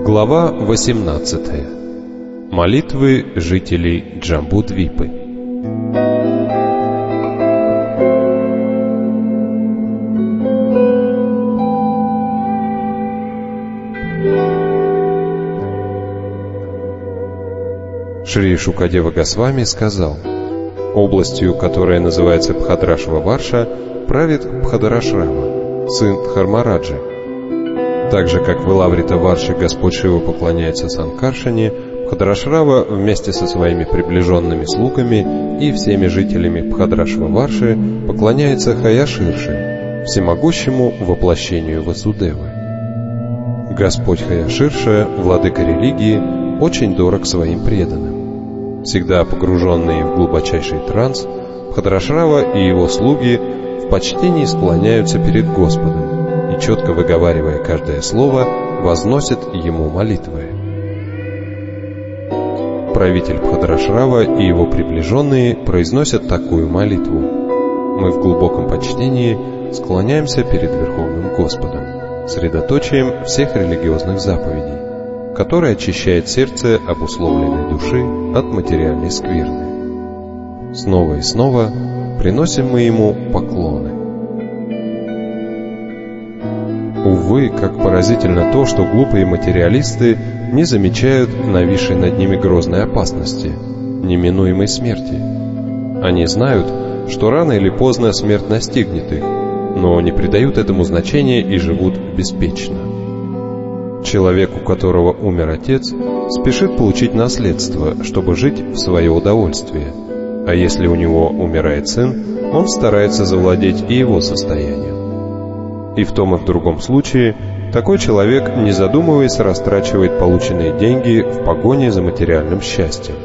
Глава 18. Молитвы жителей Джамбудвипы. Шри Шукадева Госвами сказал: областью, которая называется Бхадрашва-Варша, правит Бхадрашрама, сын Дхармараджи. Так же, как в Илаврита-Варше Господь Шива поклоняется Санкаршане, Бхадрашрава вместе со своими приближенными слугами и всеми жителями Бхадрашва-Варши поклоняется Хаяширше, всемогущему воплощению Васудевы. Господь Хаяширша, владыка религии, очень дорог своим преданным. Всегда погруженные в глубочайший транс, Бхадрашрава и его слуги в почтении склоняются перед Господом и, четко выговаривая каждое слово, возносят ему молитвы. Правитель Бхадрашрава и его приближенные произносят такую молитву: мы в глубоком почтении склоняемся перед Верховным Господом, средоточием всех религиозных заповедей, который очищает сердце обусловленной души от материальной скверны. Снова и снова приносим мы ему поклоны. Увы, как поразительно то, что глупые материалисты не замечают нависшей над ними грозной опасности, неминуемой смерти. Они знают, что рано или поздно смерть настигнет их, но не придают этому значения и живут беспечно. Человек, у которого умер отец, спешит получить наследство, чтобы жить в свое удовольствие, а если у него умирает сын, он старается завладеть и его состоянием. И в том и в другом случае такой человек, не задумываясь, растрачивает полученные деньги в погоне за материальным счастьем.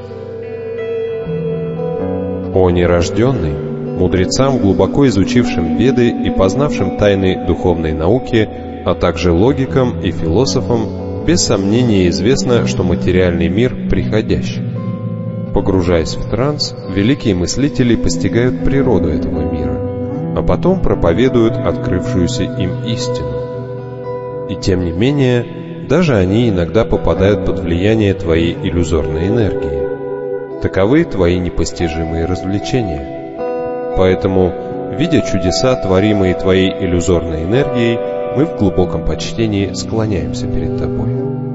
О нерожденный, мудрецам, глубоко изучившим Веды и познавшим тайны духовной науки, а также логикам и философам, без сомнения известно, что материальный мир приходящий. Погружаясь в транс, великие мыслители постигают природу этого мира, а потом проповедуют открывшуюся им истину. И тем не менее, даже они иногда попадают под влияние твоей иллюзорной энергии. Таковы твои непостижимые развлечения. Поэтому, видя чудеса, творимые твоей иллюзорной энергией, мы в глубоком почтении склоняемся перед тобой.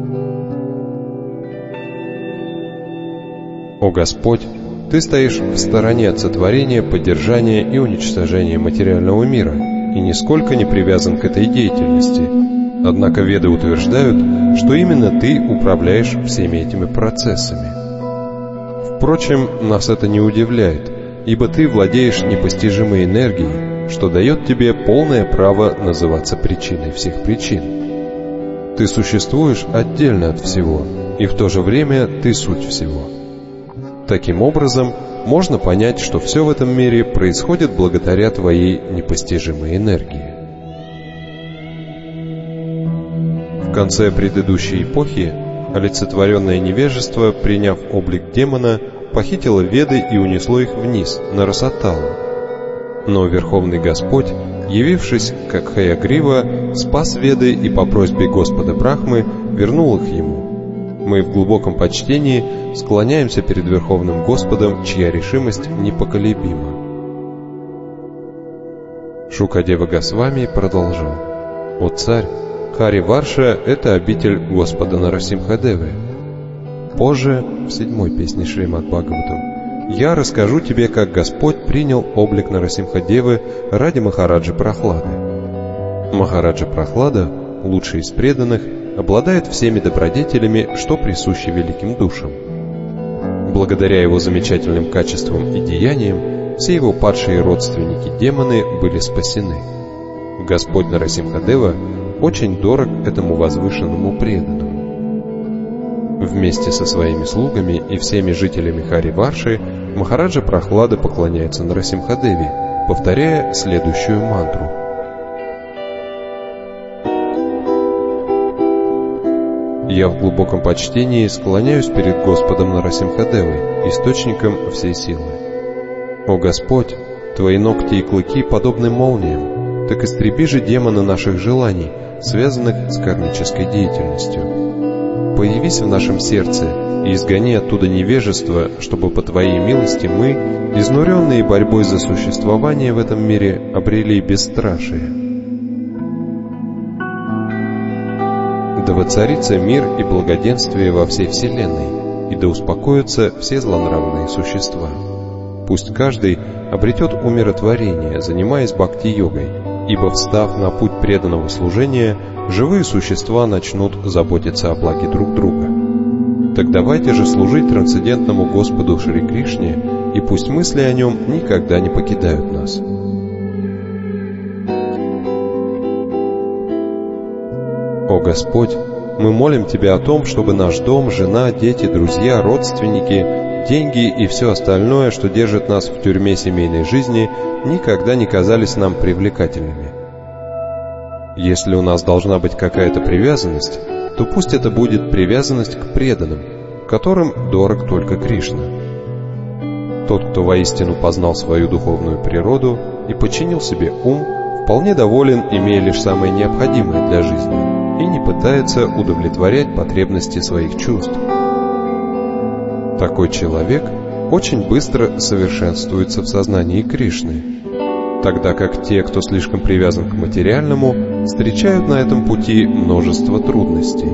О Господь, Ты стоишь в стороне от сотворения, поддержания и уничтожения материального мира и нисколько не привязан к этой деятельности. Однако Веды утверждают, что именно Ты управляешь всеми этими процессами. Впрочем, нас это не удивляет, ибо Ты владеешь непостижимой энергией, что дает Тебе полное право называться причиной всех причин. Ты существуешь отдельно от всего, и в то же время Ты суть всего. Таким образом, можно понять, что все в этом мире происходит благодаря Твоей непостижимой энергии. В конце предыдущей эпохи олицетворенное невежество, приняв облик демона, похитило Веды и унесло их вниз, на Расаталу. Но Верховный Господь, явившись как Хаягрива, спас Веды и по просьбе Господа Брахмы вернул их ему. Мы в глубоком почтении склоняемся перед Верховным Господом, чья решимость непоколебима. Шукадева Госвами продолжал: «О царь, Хари-Варша — это обитель Господа Нарасимхадевы. Позже, в 7-й песне Шримад-Бхагаватам, я расскажу тебе, как Господь принял облик Нарасимхадевы ради Махараджи Прахлады. Махараджа Прахлада, лучший из преданных, обладает всеми добродетелями, что присущи великим душам. Благодаря его замечательным качествам и деяниям, все его падшие родственники-демоны были спасены. Господь Нарасимхадева очень дорог этому возвышенному преданному. Вместе со своими слугами и всеми жителями Хари-Варши Махараджа Прахлада поклоняется Нарасимхадеве, повторяя следующую мантру: «Я в глубоком почтении склоняюсь перед Господом Нарасимхадевой, источником всей силы. О Господь, Твои ногти и клыки подобны молниям, так истреби же демона наших желаний, связанных с кармической деятельностью. появись в нашем сердце и изгони оттуда невежество, чтобы по Твоей милости мы, изнуренные борьбой за существование в этом мире, обрели бесстрашие. Да воцарится мир и благоденствие во всей вселенной, и да успокоятся все злонравные существа. Пусть каждый обретет умиротворение, занимаясь бхакти-йогой, ибо, встав на путь преданного служения, живые существа начнут заботиться о благе друг друга. Так давайте же служить трансцендентному Господу Шри Кришне, и пусть мысли о Нем никогда не покидают нас. О Господь, мы молим Тебя о том, чтобы наш дом, жена, дети, друзья, родственники, деньги и все остальное, что держит нас в тюрьме семейной жизни, никогда не казались нам привлекательными. Если у нас должна быть какая-то привязанность, то пусть это будет привязанность к преданным, которым дорог только Кришна. Тот, кто воистину познал свою духовную природу и подчинил себе ум, вполне доволен, имея лишь самое необходимое для жизни, и не пытается удовлетворять потребности своих чувств. Такой человек очень быстро совершенствуется в сознании Кришны, тогда как те, кто слишком привязан к материальному, встречают на этом пути множество трудностей.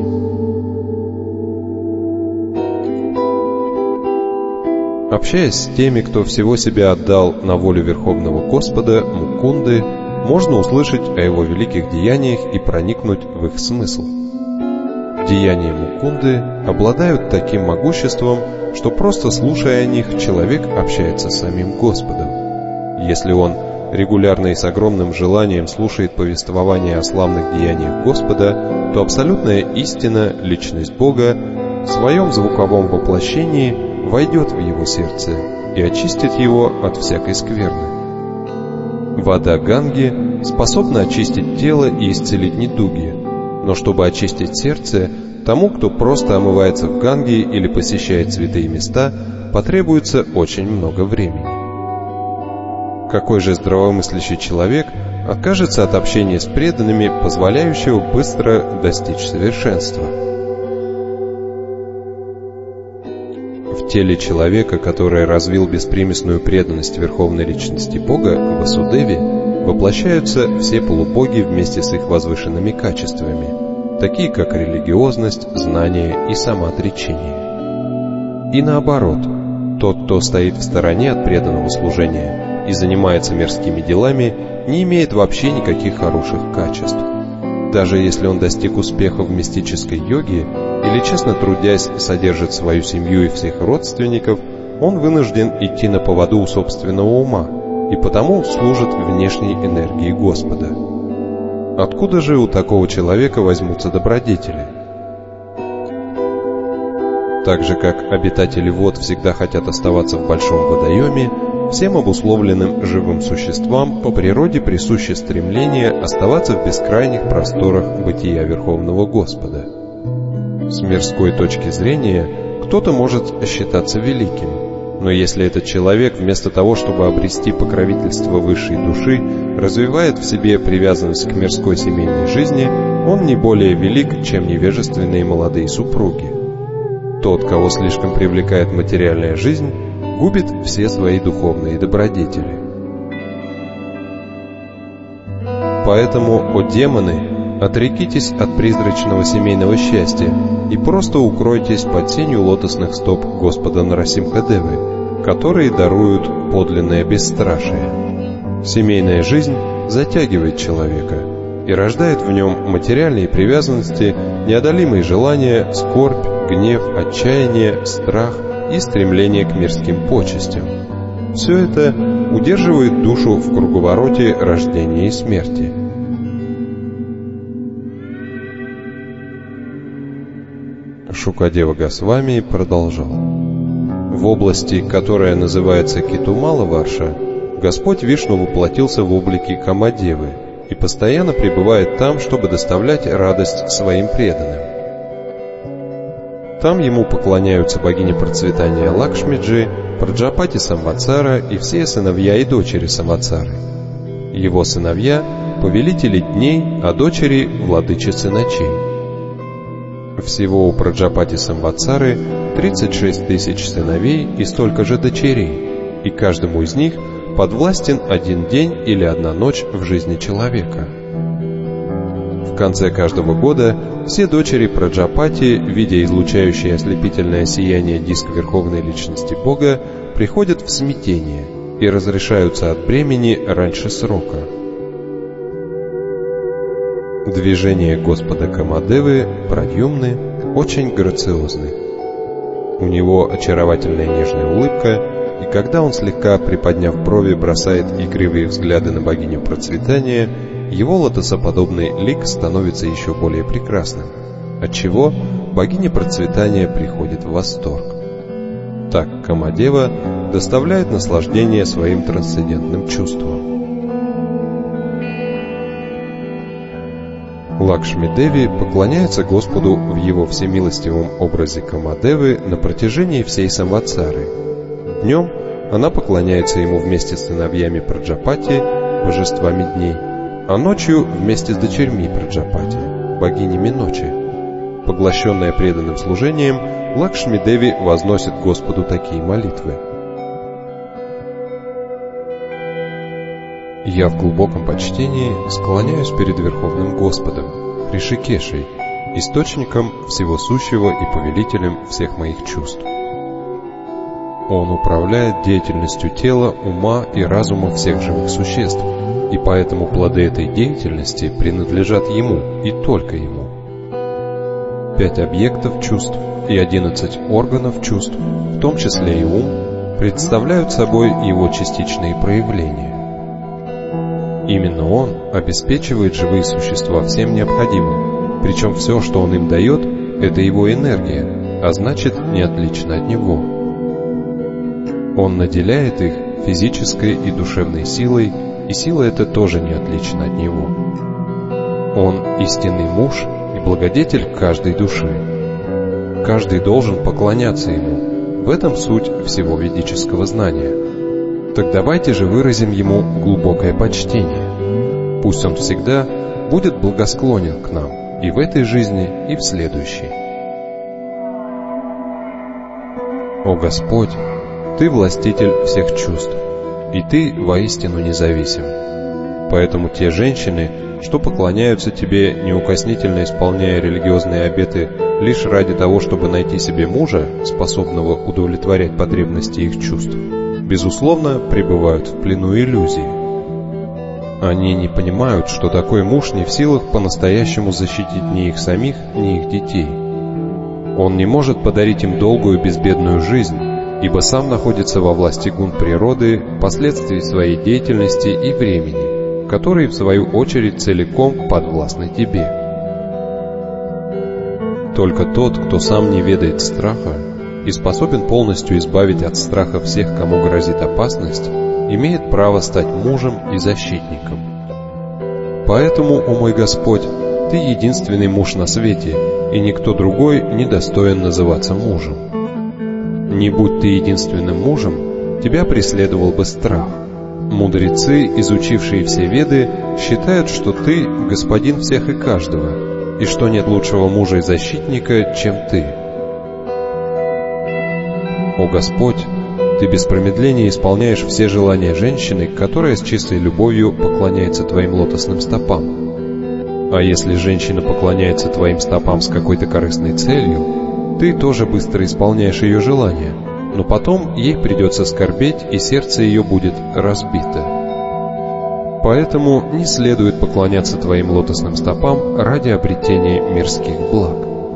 Общаясь с теми, кто всего себя отдал на волю Верховного Господа, Мукунды, можно услышать о его великих деяниях и проникнуть в их смысл. Деяния Мукунды обладают таким могуществом, что просто слушая о них, человек общается с самим Господом. Если он регулярно и с огромным желанием слушает повествование о славных деяниях Господа, то абсолютная истина, личность Бога, в своем звуковом воплощении войдет в его сердце и очистит его от всякой скверны. Вода Ганги способна очистить тело и исцелить недуги, но чтобы очистить сердце, тому, кто просто омывается в Ганге или посещает святые места, потребуется очень много времени. Какой же здравомыслящий человек откажется от общения с преданными, позволяющего быстро достичь совершенства? В теле человека, который развил беспримесную преданность Верховной Личности Бога, Васудеве, воплощаются все полубоги вместе с их возвышенными качествами, такие как религиозность, знание и самоотречение. И наоборот, тот, кто стоит в стороне от преданного служения и занимается мирскими делами, не имеет вообще никаких хороших качеств. Даже если он достиг успеха в мистической йоге или, честно трудясь, содержит свою семью и всех родственников, он вынужден идти на поводу у собственного ума и потому служит внешней энергии Господа. Откуда же у такого человека возьмутся добродетели? Так же, как обитатели вод всегда хотят оставаться в большом водоеме, всем обусловленным живым существам по природе присуще стремление оставаться в бескрайних просторах бытия Верховного Господа. С мирской точки зрения кто-то может считаться великим, но если этот человек вместо того, чтобы обрести покровительство высшей души, развивает в себе привязанность к мирской семейной жизни, он не более велик, чем невежественные молодые супруги. Тот, кого слишком привлекает материальная жизнь, губит все свои духовные добродетели. Поэтому, о демоны, отрекитесь от призрачного семейного счастья и просто укройтесь под сенью лотосных стоп Господа Нарасимха-девы, которые даруют подлинное бесстрашие. Семейная жизнь затягивает человека и рождает в нем материальные привязанности, неодолимые желания, скорбь, гнев, отчаяние, страх и стремление к мирским почестям. Все это удерживает душу в круговороте рождения и смерти. Шукадева Госвами продолжал. В области, которая называется Кетумала-Варша, Господь Вишну воплотился в облике Камадевы и постоянно пребывает там, чтобы доставлять радость своим преданным. Там ему поклоняются богиня процветания Лакшмиджи, Праджапати Самватсара и все сыновья и дочери Самватсары. Его сыновья – повелители дней, а дочери – владычицы ночей. Всего у Праджапати Самватсары 36 тысяч сыновей и столько же дочерей, и каждому из них подвластен один день или одна ночь в жизни человека. В конце каждого года все дочери Праджапати, видя излучающее ослепительное сияние диск Верховной Личности Бога, приходят в смятение и разрешаются от бремени раньше срока. Движения Господа Камадевы, Прадьюмны, очень грациозны. У него очаровательная нежная улыбка, и когда он, слегка приподняв брови, бросает игривые взгляды на богиню процветания, его лотосоподобный лик становится еще более прекрасным, отчего богиня процветания приходит в восторг. Так Камадева доставляет наслаждение своим трансцендентным чувством. Лакшми-деви поклоняется Господу в его всемилостивом образе Камадевы на протяжении всей Самватсары. Днем она поклоняется ему вместе с сыновьями Праджапати, божествами дней, а ночью вместе с дочерьми Праджапати, богинями ночи. Поглощенная преданным служением, Лакшми-деви возносит Господу такие молитвы. Я в глубоком почтении склоняюсь перед Верховным Господом, Ришикешей, источником всего сущего и повелителем всех моих чувств. Он управляет деятельностью тела, ума и разума всех живых существ, и поэтому плоды этой деятельности принадлежат ему и только ему. 5 объектов чувств и 11 органов чувств, в том числе и ум, представляют собой его частичные проявления. Именно он обеспечивает живые существа всем необходимым, причем все, что он им дает, это его энергия, а значит, не отлично от него. Он наделяет их физической и душевной силой, и сила эта тоже не отлична от него. Он истинный муж и благодетель каждой души. Каждый должен поклоняться ему. В этом суть всего ведического знания. Так давайте же выразим ему глубокое почтение. Пусть он всегда будет благосклонен к нам и в этой жизни, и в следующей. О Господь, Ты властитель всех чувств, и Ты воистину независим. Поэтому те женщины, что поклоняются Тебе, неукоснительно исполняя религиозные обеты лишь ради того, чтобы найти себе мужа, способного удовлетворять потребности их чувств, безусловно, пребывают в плену иллюзий. Они не понимают, что такой муж не в силах по-настоящему защитить ни их самих, ни их детей. Он не может подарить им долгую безбедную жизнь, ибо сам находится во власти гун природы, последствий своей деятельности и времени, которые, в свою очередь, целиком подвластны тебе. Только тот, кто сам не ведает страха и способен полностью избавить от страха всех, кому грозит опасность, имеет право стать мужем и защитником. Поэтому, о мой Господь, Ты единственный муж на свете, и никто другой не достоин называться мужем. Не будь Ты единственным мужем, Тебя преследовал бы страх. Мудрецы, изучившие все Веды, считают, что Ты господин всех и каждого, и что нет лучшего мужа и защитника, чем Ты. О Господь, Ты без промедления исполняешь все желания женщины, которая с чистой любовью поклоняется Твоим лотосным стопам. А если женщина поклоняется Твоим стопам с какой-то корыстной целью, Ты тоже быстро исполняешь ее желания, но потом ей придется скорбеть, и сердце ее будет разбито. Поэтому не следует поклоняться Твоим лотосным стопам ради обретения мирских благ.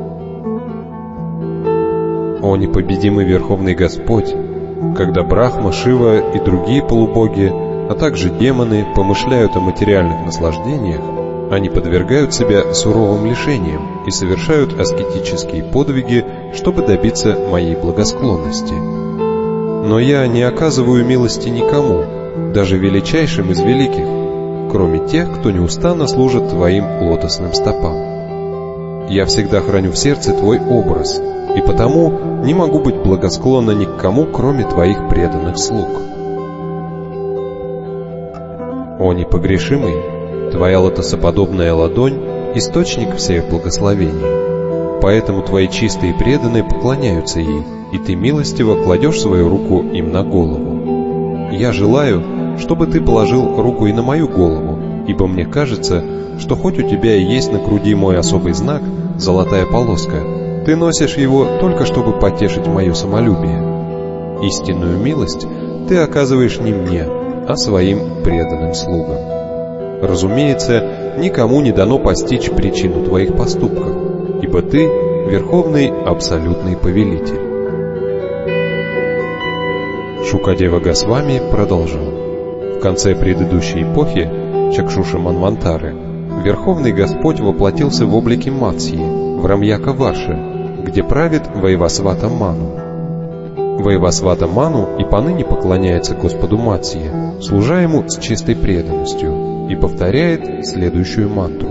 О непобедимый Верховный Господь, когда Брахма, Шива и другие полубоги, а также демоны помышляют о материальных наслаждениях, они подвергают себя суровым лишениям и совершают аскетические подвиги, чтобы добиться моей благосклонности. Но я не оказываю милости никому, даже величайшим из великих, кроме тех, кто неустанно служит Твоим лотосным стопам. Я всегда храню в сердце Твой образ, и потому не могу быть благосклонна ни к кому, кроме Твоих преданных слуг. О непогрешимый, Твоя лотосоподобная ладонь — источник всех благословений. поэтому твои чистые преданные поклоняются ей, и ты милостиво кладешь свою руку им на голову. Я желаю, чтобы ты положил руку и на мою голову, ибо мне кажется, что хоть у тебя и есть на груди мой особый знак, золотая полоска, ты носишь его только чтобы потешить мое самолюбие. Истинную милость ты оказываешь не мне, а своим преданным слугам. Разумеется, никому не дано постичь причину твоих поступков, ибо ты — верховный абсолютный повелитель. Шукадева Госвами продолжал. В конце предыдущей эпохи, Чакшуша Манвантары, Верховный Господь воплотился в облике Матсьи, в Рамьяка-Варше, где правит Вайвасвата Ману. Вайвасвата Ману и поныне поклоняется Господу Матсье, служа ему с чистой преданностью, и повторяет следующую мантру.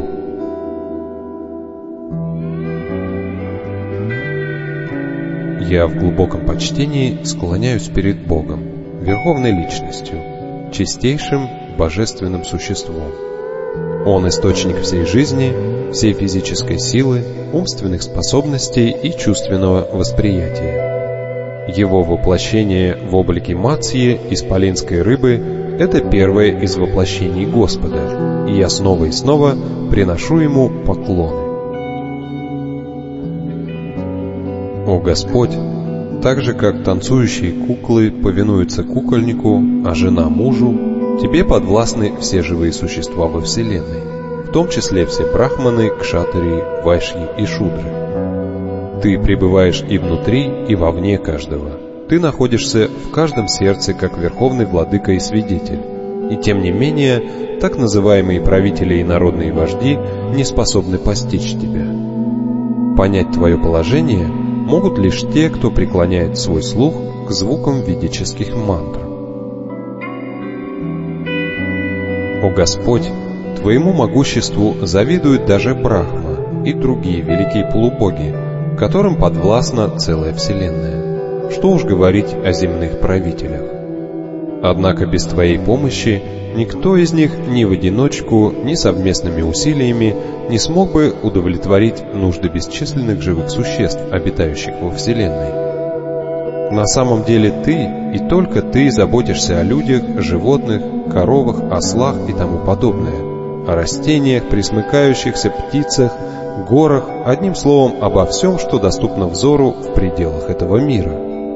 Я в глубоком почтении склоняюсь перед Богом, Верховной Личностью, чистейшим божественным существом. Он источник всей жизни, всей физической силы, умственных способностей и чувственного восприятия. Его воплощение в облике Матсьи, исполинской рыбы, это первое из воплощений Господа, и я снова и снова приношу ему поклоны. О Господь, так же как танцующие куклы повинуются кукольнику, а жена мужу, Тебе подвластны все живые существа во Вселенной, в том числе все брахманы, кшатри, вайшьи и шудры. Ты пребываешь и внутри, и вовне каждого. Ты находишься в каждом сердце, как верховный владыка и свидетель. И тем не менее, так называемые правители и народные вожди не способны постичь Тебя. Понять Твое положение могут лишь те, кто преклоняет свой слух к звукам ведических мантр. О Господь, Твоему могуществу завидуют даже Брахма и другие великие полубоги, которым подвластна целая Вселенная. Что уж говорить о земных правителях. Однако без Твоей помощи никто из них ни в одиночку, ни совместными усилиями не смог бы удовлетворить нужды бесчисленных живых существ, обитающих во Вселенной. На самом деле Ты и только Ты заботишься о людях, животных, коровах, ослах и тому подобное, о растениях, пресмыкающихся, птицах, горах, одним словом, обо всем, что доступно взору в пределах этого мира.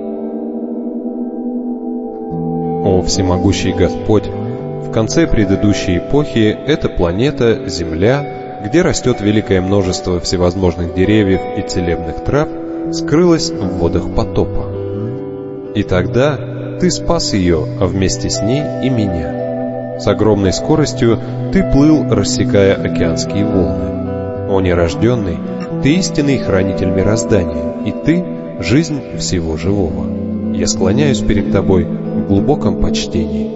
О всемогущий Господь, в конце предыдущей эпохи эта планета, Земля, где растет великое множество всевозможных деревьев и целебных трав, скрылась в водах потопа. И тогда Ты спас ее, а вместе с ней и меня. С огромной скоростью Ты плыл, рассекая океанские волны. О нерожденный, Ты истинный хранитель мироздания, и Ты — жизнь всего живого. Я склоняюсь перед Тобой в глубоком почтении.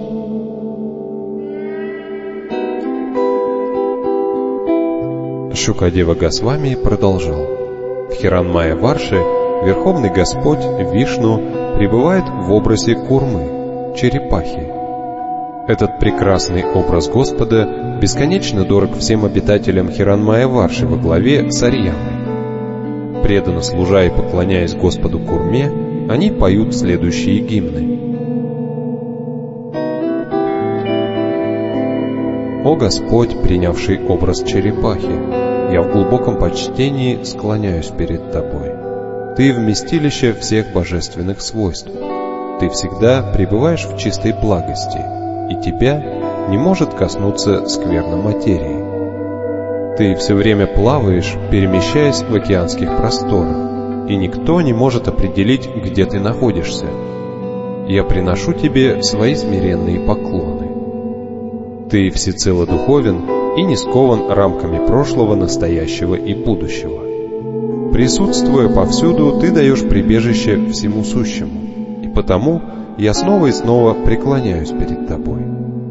Шукадева Госвами продолжал. В Хиранмая-Варше Верховный Господь Вишну пребывает в образе курмы, черепахи. Этот прекрасный образ Господа бесконечно дорог всем обитателям Хиранмая-Варши во главе с Арьямой. Преданно служа и поклоняясь Господу Курме, они поют следующие гимны. О Господь, принявший образ черепахи, я в глубоком почтении склоняюсь перед Тобой. Ты вместилище всех божественных свойств. Ты всегда пребываешь в чистой благости, и Тебя не может коснуться скверна материи. Ты все время плаваешь, перемещаясь в океанских просторах, и никто не может определить, где Ты находишься. Я приношу Тебе свои смиренные поклоны. Ты всецело духовен и не скован рамками прошлого, настоящего и будущего. Присутствуя повсюду, Ты даешь прибежище всему сущему, и потому я снова и снова преклоняюсь перед Тобой.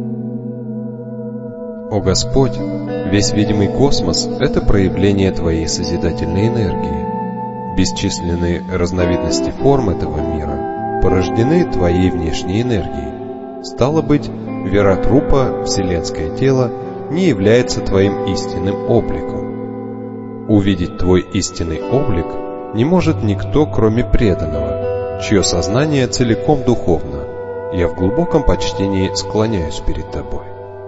О Господь, весь видимый космос — это проявление Твоей созидательной энергии. Бесчисленные разновидности форм этого мира порождены Твоей внешней энергией. Стало быть, Виратрупа, вселенское тело, не является Твоим истинным обликом. Увидеть твой истинный облик не может никто, кроме преданного, чье сознание целиком духовно. Я в глубоком почтении склоняюсь перед тобой.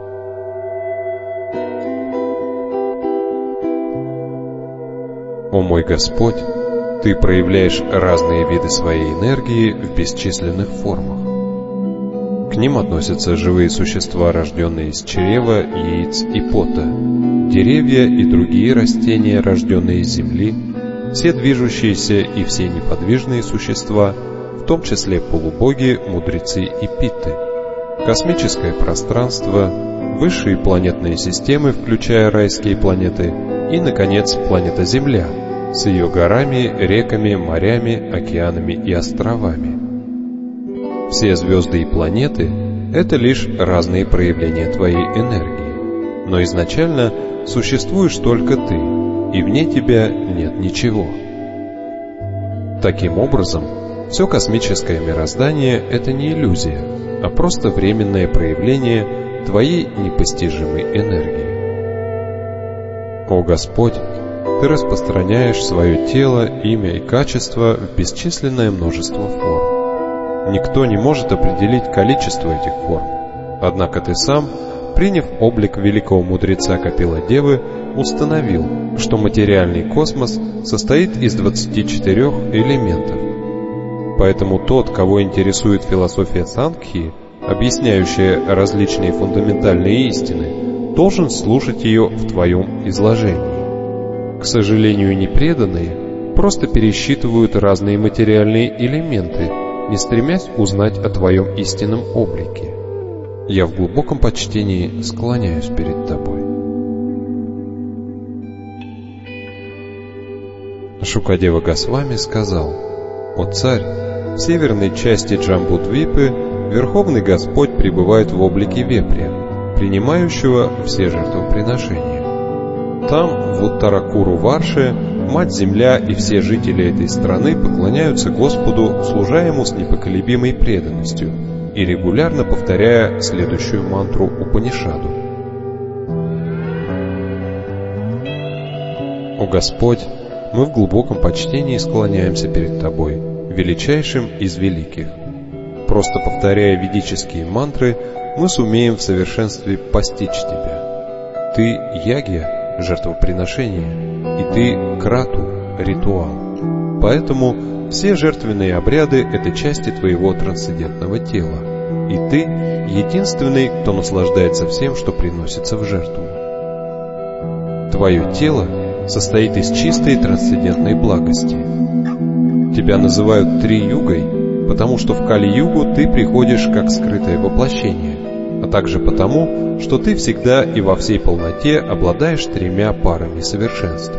О мой Господь, Ты проявляешь разные виды своей энергии в бесчисленных формах. К ним относятся живые существа, рожденные из чрева, яиц и пота, деревья и другие растения, рожденные из земли, все движущиеся и все неподвижные существа, в том числе полубоги, мудрецы и питты, космическое пространство, высшие планетные системы, включая райские планеты, и, наконец, планета Земля с ее горами, реками, морями, океанами и островами. Все звезды и планеты — это лишь разные проявления твоей энергии, но изначально существуешь только ты, и вне тебя нет ничего. Таким образом, все космическое мироздание — это не иллюзия, а просто временное проявление твоей непостижимой энергии. О Господь, Ты распространяешь свое тело, имя и качество в бесчисленное множество форм. Никто не может определить количество этих форм, однако Ты сам, приняв облик великого мудреца Капила-девы, установил, что материальный космос состоит из 24 элементов. Поэтому тот, кого интересует философия Сангхи, объясняющая различные фундаментальные истины, должен слушать ее в твоем изложении. К сожалению, непреданные просто пересчитывают разные материальные элементы, не стремясь узнать о твоем истинном облике. Я в глубоком почтении склоняюсь перед тобой. Шукадева Госвами сказал: «О царь, в северной части Джамбудвипы Верховный Господь пребывает в облике вепря, принимающего все жертвоприношения. Там, в Уттаракуру-Варше, Мать-Земля и все жители этой страны поклоняются Господу, служа Ему с непоколебимой преданностью и регулярно повторяя следующую мантру Упанишаду. О Господь, мы в глубоком почтении склоняемся перед Тобой, величайшим из великих. Просто повторяя ведические мантры, мы сумеем в совершенстве постичь Тебя. Ты — ягья, жертвоприношение, и Ты — крату, ритуал. Поэтому все жертвенные обряды — это части Твоего трансцендентного тела, и Ты — единственный, кто наслаждается всем, что приносится в жертву. Твое тело состоит из чистой трансцендентной благости. Тебя называют Три-югой, потому что в Кали-югу ты приходишь как скрытое воплощение, а также потому, что ты всегда и во всей полноте обладаешь 3 парами совершенства.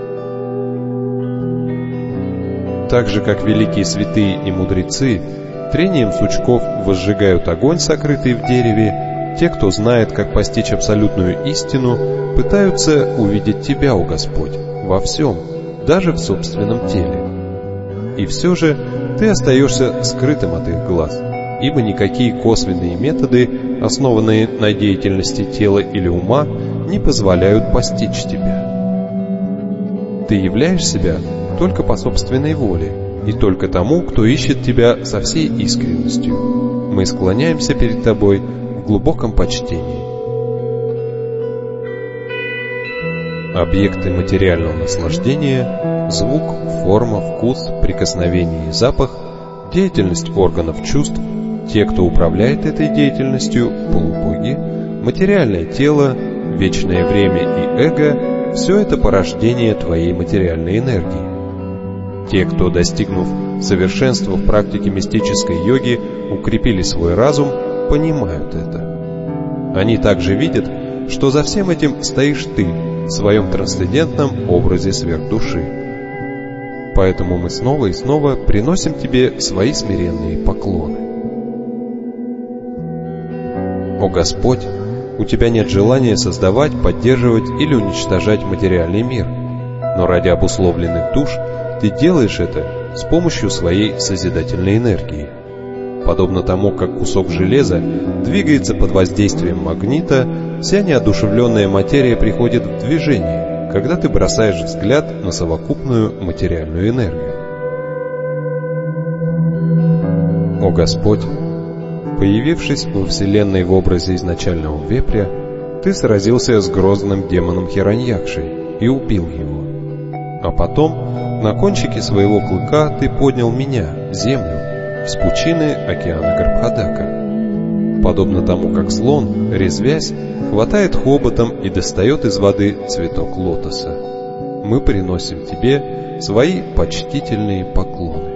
Так же, как великие святые и мудрецы трением сучков возжигают огонь, сокрытый в дереве, те, кто знает, как постичь абсолютную истину, пытаются увидеть Тебя, о Господь, во всем, даже в собственном теле. И все же ты остаешься скрытым от их глаз, ибо никакие косвенные методы, основанные на деятельности тела или ума, не позволяют постичь Тебя. Ты являешь себя только по собственной воле, и только тому, кто ищет Тебя со всей искренностью. Мы склоняемся перед Тобой в глубоком почтении. Объекты материального наслаждения — звук, форма, вкус, прикосновение и запах, деятельность органов чувств, те, кто управляет этой деятельностью, полубоги, материальное тело, вечное время и эго — все это порождение твоей материальной энергии. Те, кто, достигнув совершенства в практике мистической йоги, укрепили свой разум, понимают это. Они также видят, что за всем этим стоишь ты в своем трансцендентном образе сверхдуши. Поэтому мы снова и снова приносим Тебе свои смиренные поклоны. О Господь, у Тебя нет желания создавать, поддерживать или уничтожать материальный мир, но ради обусловленных душ Ты делаешь это с помощью своей созидательной энергии. Подобно тому, как кусок железа двигается под воздействием магнита, вся неодушевленная материя приходит в движение, когда ты бросаешь взгляд на совокупную материальную энергию. О Господь, появившись во Вселенной в образе изначального вепря, ты сразился с грозным демоном Хираньякшей и убил его. А потом, на кончике своего клыка ты поднял меня, землю, из пучины океана Гарбхадака. Подобно тому, как слон, резвясь, хватает хоботом и достает из воды цветок лотоса. Мы приносим тебе свои почтительные поклоны.